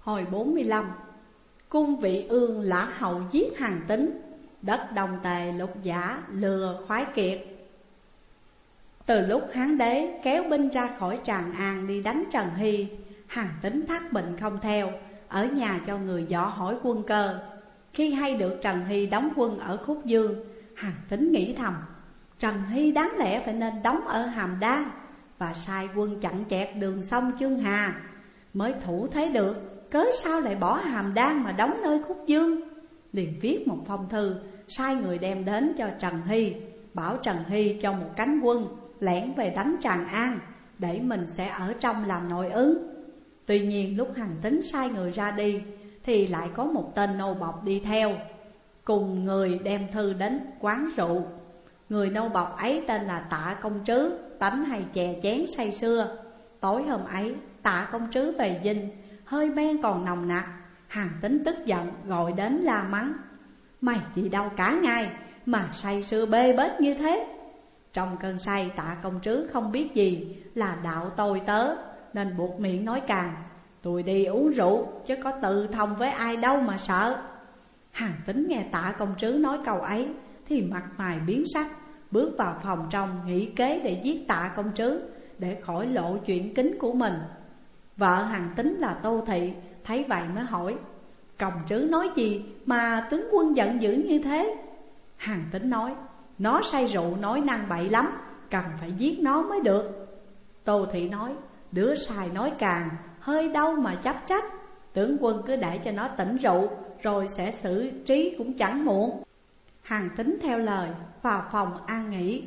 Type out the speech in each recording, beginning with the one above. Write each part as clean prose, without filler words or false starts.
Hồi 45. Cung Vị Ương Lã Hậu giết Hàn Tín, đất Đồng Tề Lục Giả lừa Khoái Kiệt. Từ lúc Hán đế kéo binh ra khỏi Tràng An đi đánh Trần Hy, Hàn Tín thắt bệnh không theo, ở nhà cho người dò hỏi quân cơ. Khi hay được Trần Hy đóng quân ở Khúc Dương, Hàn Tín nghĩ thầm, Trần Hy đáng lẽ phải nên đóng ở Hàm Đan, và sai quân chặn chẹt đường sông Chương Hà mới thủ thế được. Cớ sao lại bỏ Hàm Đan mà đóng nơi Khúc Dương? Liền viết một phong thư, sai người đem đến cho Trần Hy, bảo Trần Hy cho một cánh quân lẻn về đánh Tràng An, để mình sẽ ở trong làm nội ứng. Tuy nhiên lúc Hàn Tín sai người ra đi, thì lại có một tên nô bộc đi theo, cùng người đem thư đến quán rượu. Người nô bộc ấy tên là Tạ Công Trứ, tánh hay chè chén say sưa. Tối hôm ấy Tạ Công Trứ về dinh, hơi men còn nồng nặc. Hàn Tín tức giận gọi đến la mắng, mày đi đâu cả ngày mà say sưa bê bết như thế? Trong cơn say, Tạ Công Trứ không biết gì là đạo tôi tớ, nên buộc miệng nói càng, tôi đi uống rượu chứ có tự thông với ai đâu mà sợ. Hàn Tín nghe Tạ Công Trứ nói câu ấy thì mặt mày biến sắc, bước vào phòng trong nghĩ kế để giết Tạ Công Trứ, để khỏi lộ chuyện kín của mình. Vợ Hàn Tín là Tô Thị thấy vậy mới hỏi, Công Trứ nói gì mà tướng quân giận dữ như thế? Hàn Tín nói, nó say rượu nói năng bậy lắm, cần phải giết nó mới được. Tô Thị nói, đứa sai nói càng, hơi đâu mà chấp trách. Tướng quân cứ để cho nó tỉnh rượu, rồi sẽ xử trí cũng chẳng muộn. Hàn Tín theo lời vào phòng an nghỉ.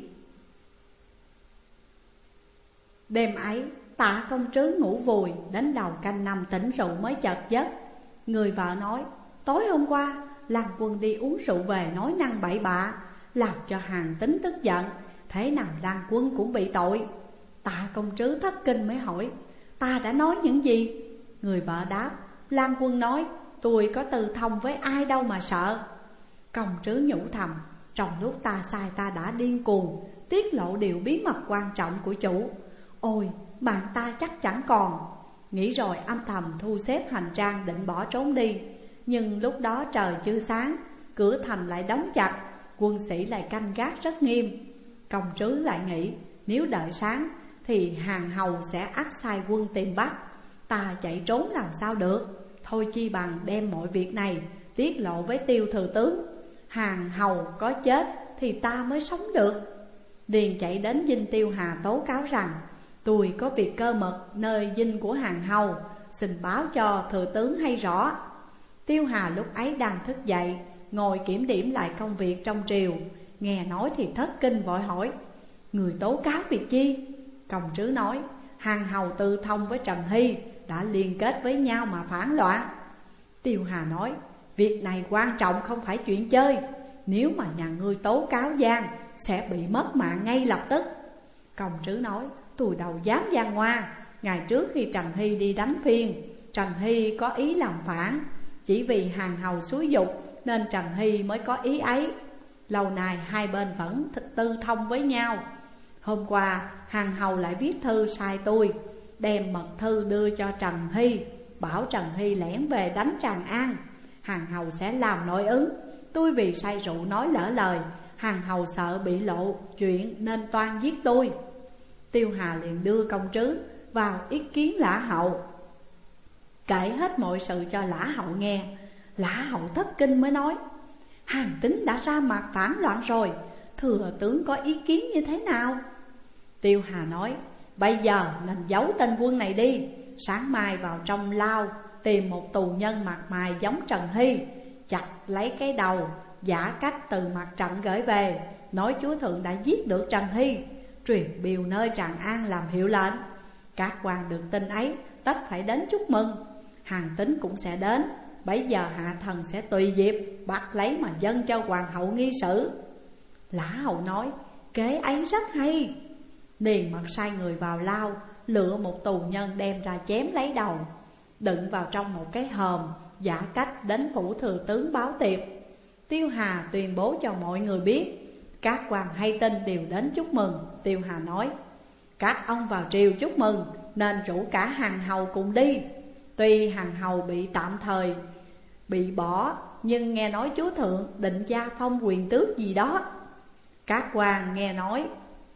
Đêm ấy Tạ Công Trứ ngủ vùi, đến đầu canh 5 tỉnh rượu mới chợt giấc. Người vợ nói, tối hôm qua Lan Quân đi uống rượu về nói năng bậy bạ, làm cho Hàn Tín tức giận, thế nào Lan Quân cũng bị tội. Tạ Công Trứ thất kinh mới hỏi, ta đã nói những gì? Người vợ đáp, Lan Quân nói, tôi có từ thông với ai đâu mà sợ. Công Trứ nhủ thầm, trong lúc ta sai ta đã điên cuồng, tiết lộ điều bí mật quan trọng của chủ. Ôi, bạn ta chắc chẳng còn. Nghĩ rồi âm thầm thu xếp hành trang định bỏ trốn đi. Nhưng lúc đó trời chưa sáng, cửa thành lại đóng chặt, quân sĩ lại canh gác rất nghiêm. Công Trứ lại nghĩ, nếu đợi sáng thì Hàn Hầu sẽ ắt sai quân tìm bắt, ta chạy trốn làm sao được. Thôi chi bằng đem mọi việc này tiết lộ với Tiêu thừa tướng, Hàn Hầu có chết thì ta mới sống được. Liền chạy đến dinh Tiêu Hà tố cáo rằng, tôi có việc cơ mật nơi dinh của Hàn Hầu, xin báo cho thừa tướng hay rõ. Tiêu Hà lúc ấy đang thức dậy, ngồi kiểm điểm lại công việc trong triều. Nghe nói thì thất kinh vội hỏi, người tố cáo việc chi? Công Trứ nói, Hàn Hầu tư thông với Trần Hy, đã liên kết với nhau mà phản loạn. Tiêu Hà nói, việc này quan trọng không phải chuyện chơi, nếu mà nhà ngươi tố cáo gian sẽ bị mất mạng ngay lập tức. Công Trứ nói, tôi đâu dám gian ngoa. Ngày trước khi Trần Hy đi đánh Phiên, Trần Hy có ý làm phản, chỉ vì Hàn Hầu xúi giục nên Trần Hy mới có ý ấy. Lâu nay hai bên vẫn tư thông với nhau. Hôm qua Hàn Hầu lại viết thư sai tôi, đem mật thư đưa cho Trần Hy, bảo Trần Hy lẻn về đánh Tràng An, Hàn Hầu sẽ làm nội ứng. Tôi vì say rượu nói lỡ lời, Hàn Hầu sợ bị lộ chuyện nên toan giết tôi. Tiêu Hà liền đưa Công Trứ vào ý kiến Lã Hậu, kể hết mọi sự cho Lã Hậu nghe. Lã Hậu thất kinh mới nói, Hàn Tín đã ra mặt phản loạn rồi, thừa tướng có ý kiến như thế nào? Tiêu Hà nói, bây giờ nên giấu tên quân này đi, sáng mai vào trong lao tìm một tù nhân mặt mày giống Trần Hy, chặt lấy cái đầu, giả cách từ mặt trận gửi về, nói chúa thượng đã giết được Trần Hy, truyền biều nơi Tràng An làm hiệu lệnh. Các quan được tin ấy tất phải đến chúc mừng. Hàn Tín cũng sẽ đến, bấy giờ hạ thần sẽ tùy dịp bắt lấy mà dâng cho hoàng hậu nghi xử. Lã Hậu nói, kế ấy rất hay. Liền mặc sai người vào lao, lựa một tù nhân đem ra chém lấy đầu, đựng vào trong một cái hòm, giả cách đến phủ thừa tướng báo tiệp. Tiêu Hà tuyên bố cho mọi người biết. Các quan hay tin đều đến chúc mừng. Tiêu Hà nói, các ông vào triều chúc mừng nên rủ cả Hàn Hầu cùng đi. Tuy Hằng hầu bị tạm thời bị bỏ, nhưng nghe nói chúa thượng định gia phong quyền tước gì đó. Các quan nghe nói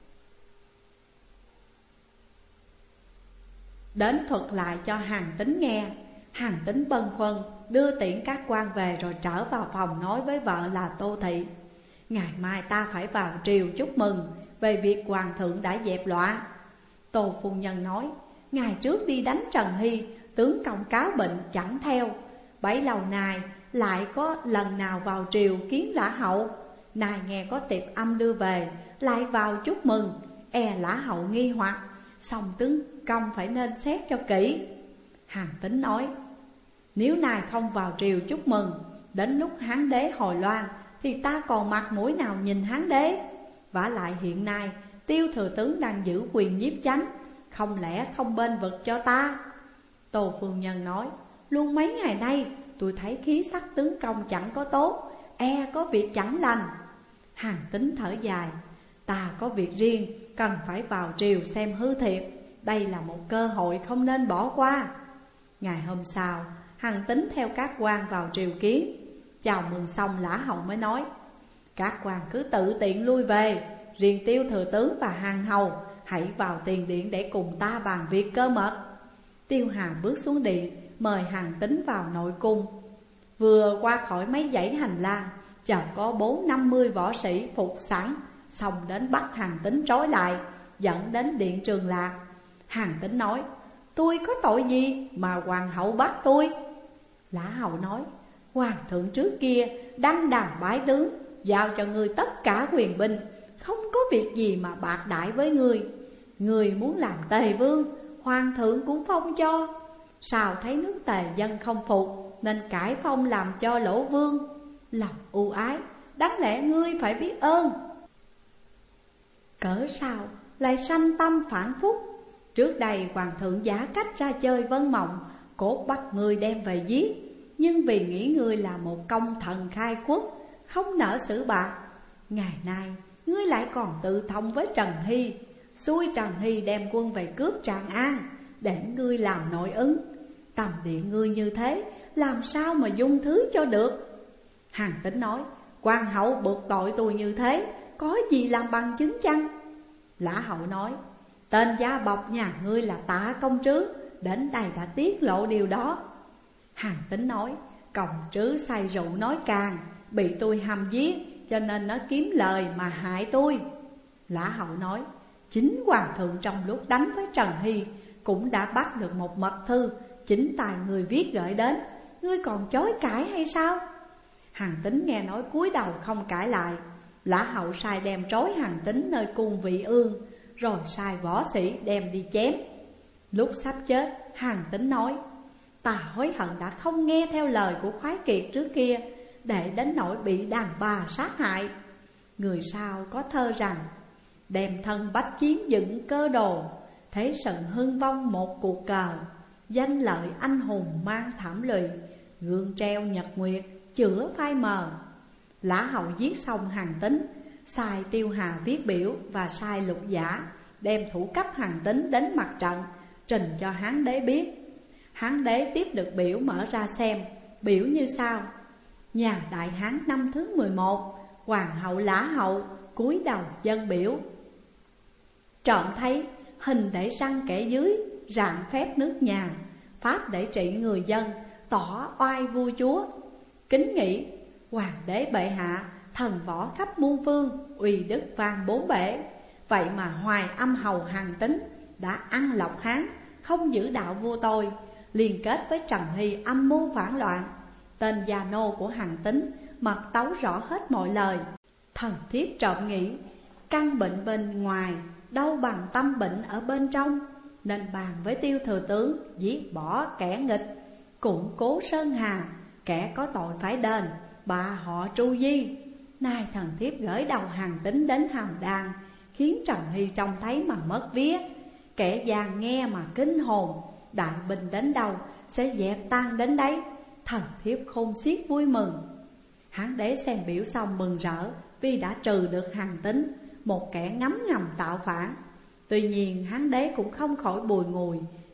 đến thuật lại cho Hàn Tín nghe. Hàn Tín bâng khuâng đưa tiễn các quan về, rồi trở vào phòng nói với vợ là Tô Thị: ngày mai ta phải vào triều chúc mừng về việc hoàng thượng đã dẹp loạn. Tô phu nhân nói: ngày trước đi đánh Trần Hy, tướng công cáo bệnh chẳng theo, bấy lâu nay lại có lần nào vào triều kiến lã hậu. Nay nghe có tiệp âm đưa về, lại vào chúc mừng, e lã hậu nghi hoặc, song tướng công phải nên xét cho kỹ. Hàn Tín nói: nếu nay không vào triều chúc mừng, đến lúc Hán đế hồi loan thì ta còn mặt mũi nào nhìn Hán đế. Vả lại hiện nay Tiêu thừa tướng đang giữ quyền nhiếp chánh, không lẽ không bên vực cho ta? Tô phu nhân nói: luôn mấy ngày nay tôi thấy khí sắc tướng công chẳng có tốt, e có việc chẳng lành. Hàn Tín thở dài: ta có việc riêng, cần phải vào triều xem hư thiệp, đây là một cơ hội không nên bỏ qua. Ngày hôm sau, Hàn Tín theo các quan vào triều kiến. Chào mừng xong, lã hậu mới nói: các quan cứ tự tiện lui về, riêng Tiêu thừa tướng và Hàn hầu hãy vào tiền điện để cùng ta bàn việc cơ mật. Tiêu Hà bước xuống điện, mời Hàn Tín vào nội cung. Vừa qua khỏi mấy dãy hành lang, chợt có 40-50 võ sĩ phục sẵn xông đến bắt Hàn Tín trói lại, dẫn đến điện Trường Lạc. Hàn Tín nói: tôi có tội gì mà hoàng hậu bắt tôi? Lã hậu nói: hoàng thượng trước kia đăng đàn bái tướng, giao cho ngươi tất cả quyền binh, không có việc gì mà bạc đãi với ngươi. Ngươi muốn làm tề vương, hoàng thượng cũng phong cho. Sao thấy nước Tề dân không phục, nên cải phong làm cho Lỗ vương. Lòng ưu ái, đáng lẽ ngươi phải biết ơn. Cỡ sao lại sanh tâm phản phúc? Trước đây hoàng thượng giả cách ra chơi Vân Mộng, cốt bắt ngươi đem về giết. Nhưng vì nghĩ ngươi là một công thần khai quốc, không nỡ xử bạc. Ngày nay ngươi lại còn tự thông với Trần Hy, xui Trần Hy đem quân về cướp Tràng An, để ngươi làm nội ứng. Tầm điện ngươi như thế, làm sao mà dung thứ cho được? Hàn Tín nói: quan hậu buộc tội tôi như thế, có gì làm bằng chứng chăng? Lã hậu nói: tên gia bọc nhà ngươi là Tạ công trứ, đến đây đã tiết lộ điều đó. Hàn Tín nói: công trứ say rượu nói càng, bị tôi hăm giết, cho nên nó kiếm lời mà hại tôi. Lã hậu nói: chính hoàng thượng trong lúc đánh với Trần Hy cũng đã bắt được một mật thư, chính tài người viết gửi đến, ngươi còn chối cãi hay sao? Hàn Tín nghe nói cúi đầu không cãi lại. Lã hậu sai đem trói Hàn Tín nơi cung Vị Ương, rồi sai võ sĩ đem đi chém. Lúc sắp chết, Hàn Tín nói: ta hối hận đã không nghe theo lời của khoái kiệt trước kia, để đến nỗi bị đàn bà sát hại. Người sau có thơ rằng: đem thân bách chiến dựng cơ đồ, thế sần hưng vong một cuộc cờ. Danh lợi anh hùng mang thảm lụy, gương treo nhật nguyệt chữa phai mờ. Lã hậu giết xong Hàn Tín, sai Tiêu Hà viết biểu và sai Lục Giả đem thủ cấp Hàn Tín đến mặt trận, trình cho Hán đế biết. Hán đế tiếp được biểu mở ra xem, biểu như sau: nhà Đại Hán năm thứ 11, hoàng hậu Lã hậu cúi đầu dâng biểu. Trọn thấy hình để răng kẻ dưới, rạng phép nước nhà, pháp để trị người dân, tỏ oai vua chúa. Kính nghĩ hoàng đế bệ hạ, thần võ khắp muôn phương, uy đức vang bốn bể. Vậy mà hoài âm hầu Hàn Tín đã ăn lộc Hán, không giữ đạo vua tôi, liên kết với Trần Hy âm mưu phản loạn. Tên già nô của Hàn Tín mật tấu rõ hết mọi lời. Thần thiếp trộm nghĩ, căn bệnh bên ngoài đâu bằng tâm bệnh ở bên trong, nên bàn với Tiêu thừa tướng giết bỏ kẻ nghịch, củng cố Sơn Hà, kẻ có tội phải đền, bà họ Tru Di. Nay thần thiếp gửi đầu Hàn Tín đến Hàm Đan, khiến Trần Hy trông thấy mà mất vía, kẻ già nghe mà kinh hồn. Đại binh đến đâu sẽ dẹp tan đến đấy, thần thiếp khôn xiết vui mừng. Hán đế xem biểu xong mừng rỡ, vì đã trừ được Hàn Tín, một kẻ ngấm ngầm tạo phản. Tuy nhiên Hán đế cũng không khỏi bùi ngùi,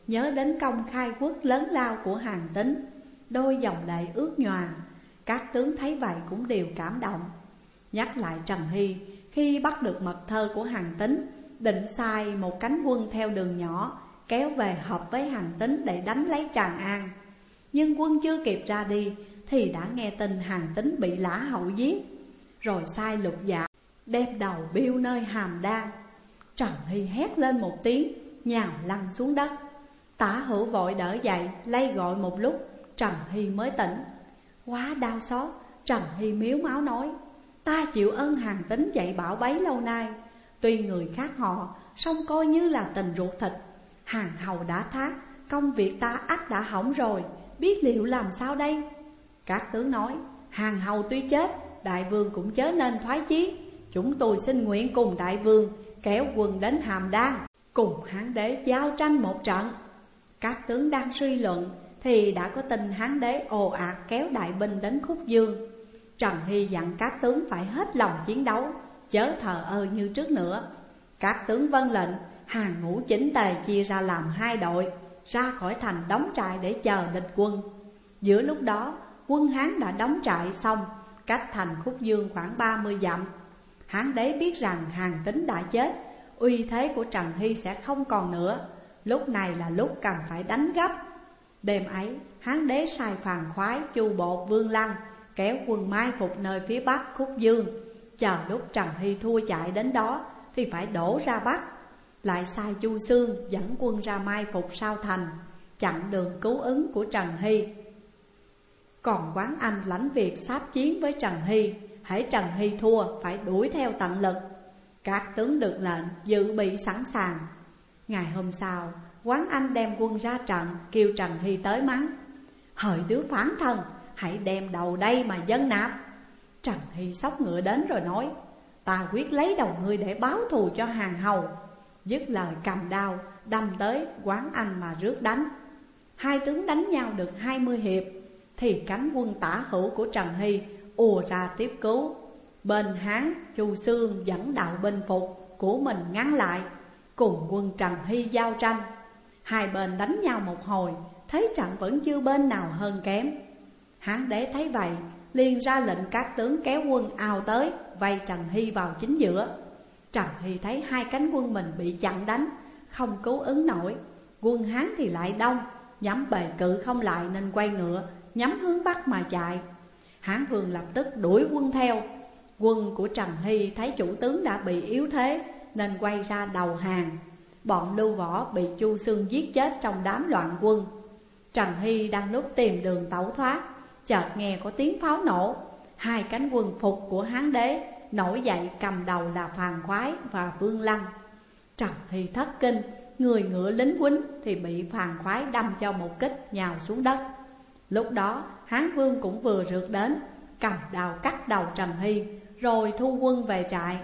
nhớ đến công khai quốc lớn lao của Hàn Tín, đôi dòng lệ ướt nhòa. Các tướng thấy vậy cũng đều cảm động. Nhắc lại Trần Hy khi bắt được mật thơ của Hàn Tín, định sai một cánh quân theo đường nhỏ kéo về hợp với Hàn Tín để đánh lấy Tràng An. Nhưng quân chưa kịp ra đi thì đã nghe tin Hàn Tín bị Lã Hậu giết, rồi sai Lục Dạ đem đầu biêu nơi Hàm Đan. Trần Hy hét lên một tiếng, nhào lăn xuống đất. Tả Hữu vội đỡ dậy, lay gọi một lúc, Trần Hy mới tỉnh. Quá đau xót, Trần Hy miếu máu nói: ta chịu ơn Hàn Tín dạy bảo bấy lâu nay, tuy người khác họ, song coi như là tình ruột thịt. Hàn hầu đã thác, công việc ta ắt đã hỏng rồi, biết liệu làm sao đây? Các tướng nói: Hàn hầu tuy chết, đại vương cũng chớ nên thoái chí. Chúng tôi xin nguyện cùng đại vương kéo quân đến Hàm Đan, cùng Hán đế giao tranh một trận. Các tướng đang suy luận thì đã có tin Hán đế ồ ạt kéo đại binh đến Khúc Dương. Trần Hy dặn các tướng phải hết lòng chiến đấu, chớ thờ ơ như trước nữa. Các tướng vâng lệnh, hàng ngũ chỉnh tề chia ra làm 2 đội, ra khỏi thành đóng trại để chờ địch quân. Giữa lúc đó, quân Hán đã đóng trại xong, cách thành Khúc Dương khoảng 30 dặm. Hán đế biết rằng Hàn Tín đã chết, uy thế của Trần Hy sẽ không còn nữa. Lúc này là lúc cần phải đánh gấp. Đêm ấy, Hán đế sai Phàn Khoái, Chu Bột, Vương Lăng kéo quân mai phục nơi phía bắc Khúc Dương, chờ lúc Trần Hy thua chạy đến đó thì phải đổ ra Bắc. Lại sai Chu Xương dẫn quân ra mai phục sau thành, chặn đường cứu ứng của Trần Hy. Còn Quán Anh lãnh việc sáp chiến với Trần Hy, hễ Trần Hy thua phải đuổi theo tận lực. Các tướng được lệnh dự bị sẵn sàng. Ngày hôm sau, Quán Anh đem quân ra trận, kêu Trần Hy tới mắng: hỡi đứa phản thần, hãy đem đầu đây mà dâng nạp. Trần Hy xốc ngựa đến rồi nói: ta quyết lấy đầu ngươi để báo thù cho Hàn hầu. Dứt lời cầm đao đâm tới Quán Anh mà rước đánh. 2 tướng đánh nhau được 20 hiệp thì cánh quân Tả Hữu của Trần Hy ùa ra tiếp cứu. Bên Hán, Chu Xương dẫn đạo binh phục của mình ngăn lại, cùng quân Trần Hy giao tranh. 2 bên đánh nhau một hồi, thấy trận vẫn chưa bên nào hơn kém. Hán đế thấy vậy, liền ra lệnh các tướng kéo quân ào tới, vây Trần Hy vào chính giữa. Trần Hy thấy 2 cánh quân mình bị chặn đánh, không cứu ứng nổi. Quân Hán thì lại đông, nhắm bề cự không lại nên quay ngựa, nhắm hướng Bắc mà chạy. Hán vương lập tức đuổi quân theo. Quân của Trần Hy thấy chủ tướng đã bị yếu thế nên quay ra đầu hàng. Bọn Lưu Võ bị Chu Xương giết chết trong đám loạn quân. Trần Hy đang lúc tìm đường tẩu thoát, chợt nghe có tiếng pháo nổ. 2 cánh quân phục của Hán đế nổi dậy, cầm đầu là Phàn Khoái và Vương Lăng. Trần Hy thất kinh, người ngựa lính quýnh thì bị Phàn Khoái đâm cho một kích nhào xuống đất. Lúc đó Hán vương cũng vừa rượt đến, cầm đao cắt đầu Trần Hy rồi thu quân về trại.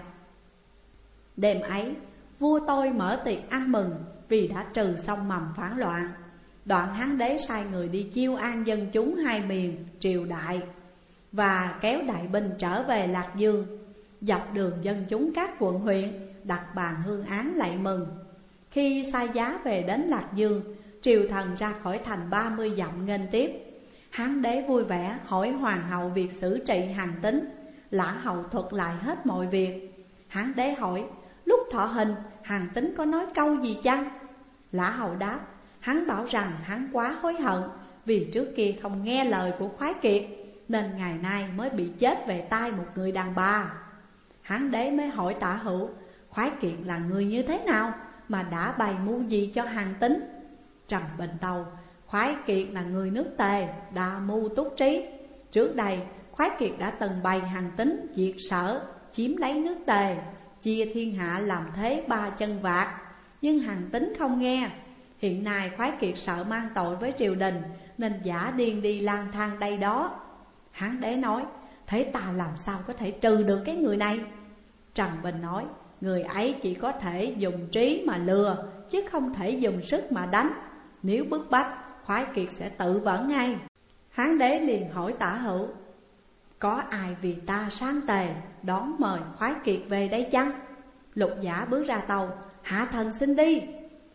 Đêm ấy, vua tôi mở tiệc ăn mừng vì đã trừ xong mầm phản loạn. Đoạn Hán đế sai người đi chiêu an dân chúng 2 miền triều đại và kéo đại binh trở về Lạc Dương. Dọc đường dân chúng các quận huyện đặt bàn hương án lạy mừng. Khi sai giá về đến Lạc Dương, triều thần ra khỏi thành 30 dặm nghênh tiếp. Hán đế vui vẻ hỏi hoàng hậu việc xử trị Hàn Tín. Lã hậu thuật lại hết mọi việc. Hán đế hỏi: lúc thọ hình Hàn Tín có nói câu gì chăng? Lã hậu đáp: hắn bảo rằng hắn quá hối hận vì trước kia không nghe lời của Khoái Kiệt, nên ngày nay mới bị chết về tay một người đàn bà. Hán đế mới hỏi Tả Hữu: Khoái Kiệt là người như thế nào mà đã bày mưu gì cho Hàn Tín? Trần Bình tâu: Khoái Kiệt là người nước Tề, đa mưu túc trí. Trước đây Khoái Kiệt đã từng bày Hàn Tín diệt Sở, chiếm lấy nước Tề, chia thiên hạ làm thế 3 chân vạc. Nhưng Hàn Tín không nghe. Hiện nay Khoái Kiệt sợ mang tội với triều đình nên giả điên đi lang thang đây đó. Hán đế nói: thế ta làm sao có thể trừ được cái người này? Trần Bình nói: người ấy chỉ có thể dùng trí mà lừa, chứ không thể dùng sức mà đánh. Nếu bức bách, Khoái Kiệt sẽ tự vẫn ngay. Hán đế liền hỏi Tả Hữu: có ai vì ta sáng tề đón mời Khoái Kiệt về đây chăng? Lục Giả bước ra tàu: hạ thần xin đi.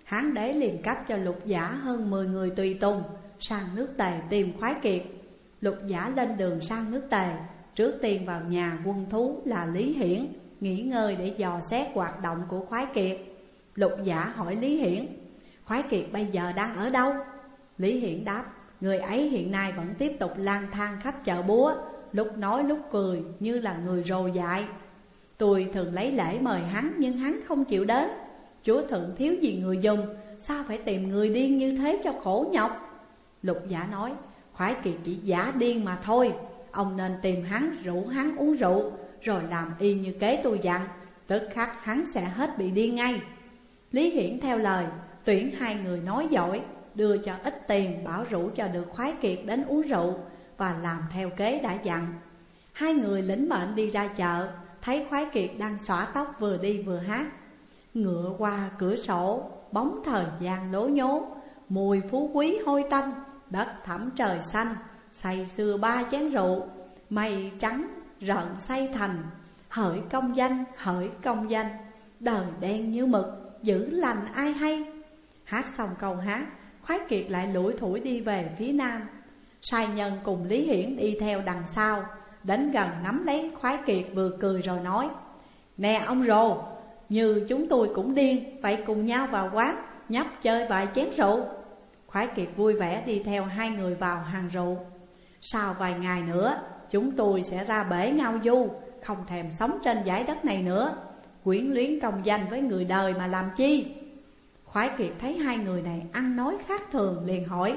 Hán đế liền cấp cho Lục Giả hơn 10 người tùy tùng sang nước Tề tìm Khoái Kiệt. Lục Giả lên đường sang nước Tề, trước tiên vào nhà quân thú là Lý Hiển nghỉ ngơi để dò xét hoạt động của Khoái Kiệt. Lục Giả hỏi Lý Hiển: Khoái Kiệt bây giờ đang ở đâu? Lý Hiển đáp: người ấy hiện nay vẫn tiếp tục lang thang khắp chợ búa, lúc nói lúc cười như là người rồ dại. Tôi thường lấy lễ mời hắn nhưng hắn không chịu đến. Chúa thượng thiếu gì người dùng, sao phải tìm người điên như thế cho khổ nhọc? Lục Giả nói: Khoái Kiệt chỉ giả điên mà thôi. Ông nên tìm hắn, rủ hắn uống rượu, rồi làm y như kế tôi dặn, tức khắc hắn sẽ hết bị điên ngay. Lý Hiển theo lời, tuyển 2 người nói giỏi, đưa cho ít tiền bảo rủ cho được Khoái Kiệt đến uống rượu, và làm theo kế đã dặn. 2 người lĩnh mệnh đi ra chợ, thấy Khoái Kiệt đang xõa tóc vừa đi vừa hát. Ngựa qua cửa sổ, bóng thời gian lố nhố, mùi phú quý hôi tanh, đất thẳm trời xanh, say sưa 3 chén rượu, mây trắng rợn say thành. Hỡi công danh, hỡi công danh, đời đen như mực, dữ lành ai hay. Hát xong câu hát, Khoái Kiệt lại lủi thủi đi về phía nam. Sai nhân cùng Lý Hiển đi theo đằng sau, đến gần nắm lấy Khoái Kiệt vừa cười rồi nói: Nè ông rồ, như chúng tôi cũng điên, vậy cùng nhau vào quán nhấp chơi vài chén rượu. Khoái Kiệt vui vẻ đi theo 2 người vào hàng rượu. Sau vài ngày nữa, chúng tôi sẽ ra bể ngao du, không thèm sống trên dải đất này nữa. Quyến luyến công danh với người đời mà làm chi? Khoái Kiệt thấy 2 người này ăn nói khác thường, liền hỏi: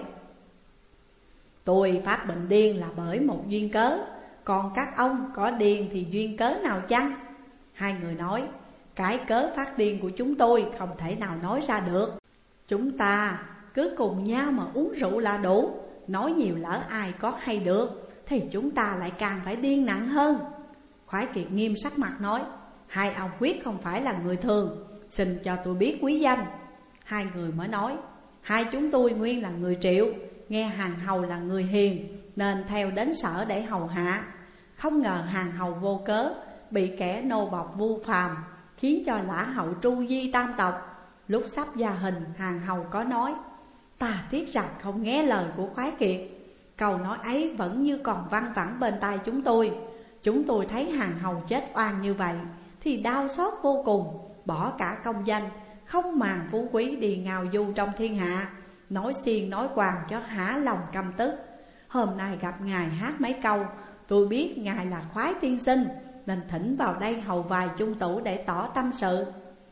Tôi phát bệnh điên là bởi một duyên cớ, còn các ông có điên thì duyên cớ nào chăng? 2 người nói: Cái cớ phát điên của chúng tôi không thể nào nói ra được. Chúng ta cứ cùng nhau mà uống rượu là đủ, nói nhiều lỡ ai có hay được, thì chúng ta lại càng phải điên nặng hơn. Khoái Kiệt nghiêm sắc mặt nói: 2 ông quyết không phải là người thường, xin cho tôi biết quý danh. 2 người mới nói: 2 chúng tôi nguyên là người Triệu, nghe hàng hầu là người hiền, nên theo đến sở để hầu hạ. Không ngờ hàng hầu vô cớ bị kẻ nô bộc vu phàm, khiến cho lã hậu tru di tam tộc. Lúc sắp gia hình, hàng hầu có nói: Ta tiếc rằng không nghe lời của Khoái Kiệt. Câu nói ấy vẫn như còn văng vẳng bên tai chúng tôi. Chúng tôi thấy hàng hầu chết oan như vậy thì đau xót vô cùng, bỏ cả công danh, không màng phú quý đi ngao du trong thiên hạ, nói xiên nói quàng cho hả lòng căm tức. Hôm nay gặp ngài hát mấy câu, tôi biết ngài là Khoái tiên sinh, nên thỉnh vào đây hầu vài chung tủ để tỏ tâm sự.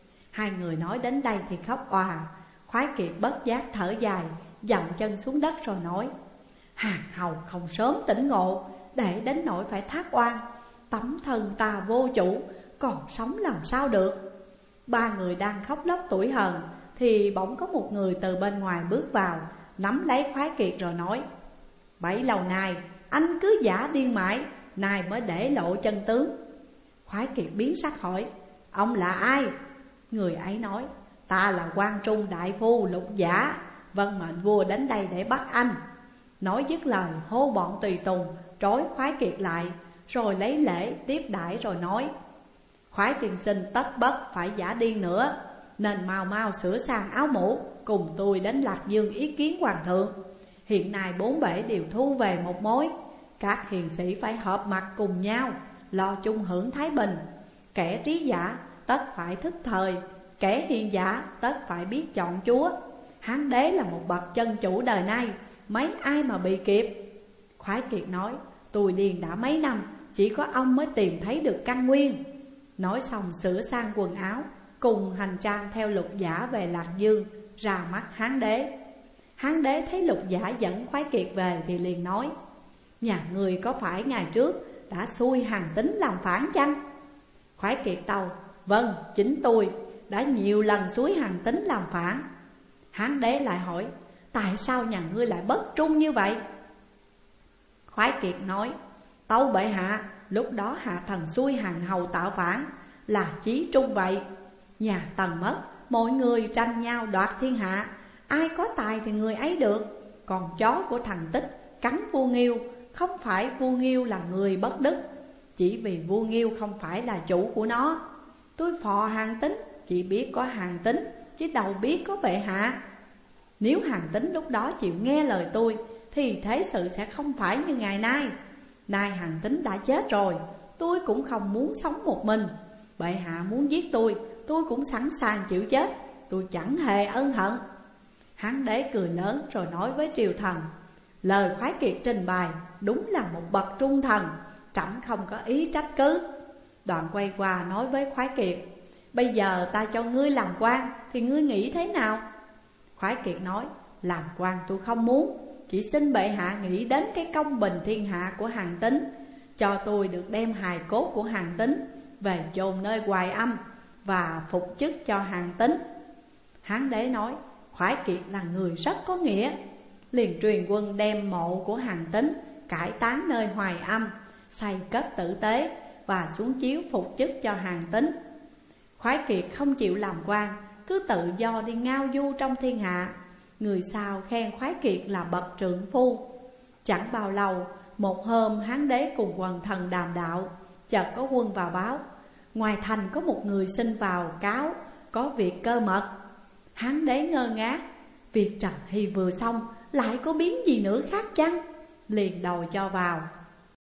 2 người nói đến đây thì khóc òa. Khoái Kiệt bất giác thở dài, dậm chân xuống đất rồi nói: Hàng hầu không sớm tỉnh ngộ, để đến nỗi phải thác oan. Tấm thân ta vô chủ, còn sống làm sao được? 3 người đang khóc lóc tủi hờn thì bỗng có một người từ bên ngoài bước vào, nắm lấy Khoái Kiệt rồi nói: Bấy lâu nay anh cứ giả điên mãi, nay mới để lộ chân tướng. Khoái Kiệt biến sắc hỏi: Ông là ai? Người ấy nói: Ta là Quan Trung đại phu Lục Giả, vâng mệnh vua đến đây để bắt anh. Nói dứt lời, hô bọn tùy tùng trói Khoái Kiệt lại, rồi lấy lễ tiếp đãi rồi nói: Khoái tiên sinh tất bất phải giả điên nữa, nên mau mau sửa sang áo mũ, cùng tôi đến Lạc Dương ý kiến hoàng thượng. Hiện nay 4 bể đều thu về một mối, các hiền sĩ phải hợp mặt cùng nhau, lo chung hưởng thái bình. Kẻ trí giả tất phải thức thời, kẻ hiền giả tất phải biết chọn chúa. Hán đế là một bậc chân chủ đời nay, mấy ai mà bị kịp? Khoái Kiệt nói: Tôi điên đã mấy năm, chỉ có ông mới tìm thấy được căn nguyên. Nói xong sửa sang quần áo, cùng hành trang theo Lục Giả về Lạc Dương, ra mắt Hán đế. Hán đế thấy Lục Giả dẫn Khoái Kiệt về thì liền nói: Nhà người có phải ngày trước đã xui Hàn Tín làm phản chăng? Khoái Kiệt tâu: Vâng, chính tôi đã nhiều lần xúi Hàn Tín làm phản. Hán đế lại hỏi: Tại sao nhà ngươi lại bất trung như vậy? Khoái Kiệt nói: Tâu bệ hạ, lúc đó hạ thần xui Hàn hầu tạo phản, là chí trung vậy. Nhà Tần mất, mọi người tranh nhau đoạt thiên hạ, ai có tài thì người ấy được. Còn chó của thằng Tích cắn vua Nghiêu, không phải vua Nghiêu là người bất đức, chỉ vì vua Nghiêu không phải là chủ của nó. Tôi phò Hàn Tín, chỉ biết có Hàn Tín chứ đâu biết có bệ hạ. Nếu Hàn Tín lúc đó chịu nghe lời tôi thì thế sự sẽ không phải như ngày nay. Nay Hàn Tín đã chết rồi, tôi cũng không muốn sống một mình. Bệ hạ muốn giết tôi cũng sẵn sàng chịu chết, tôi chẳng hề ân hận. Hán đế cười lớn rồi nói với triều thần: lời Khoái Kiệt trình bày đúng là một bậc trung thần, trẫm không có ý trách cứ. Đoạn quay qua nói với Khoái Kiệt: bây giờ ta cho ngươi làm quan thì ngươi nghĩ thế nào? Khoái Kiệt nói: làm quan tôi không muốn, chỉ xin bệ hạ nghĩ đến cái công bình thiên hạ của Hàn Tín, cho tôi được đem hài cốt của Hàn Tín về chôn nơi Hoài Âm và phục chức cho Hàn Tín. Hán đế nói: Khoái Kiệt là người rất có nghĩa. Liền truyền quân đem mộ của Hàn Tín cải táng nơi Hoài Âm, xây cất tử tế và xuống chiếu phục chức cho Hàn Tín. Khoái Kiệt không chịu làm quan, cứ tự do đi ngao du trong thiên hạ. Người sau khen Khoái Kiệt là bậc trượng phu. Chẳng bao lâu, một hôm Hán đế cùng quần thần đàm đạo, chợt có quân vào báo: ngoài thành có một người xin vào cáo, có việc cơ mật. Hán đế ngơ ngác, việc Trần Hy vừa xong lại có biến gì nữa khác chăng? Liền đòi cho vào.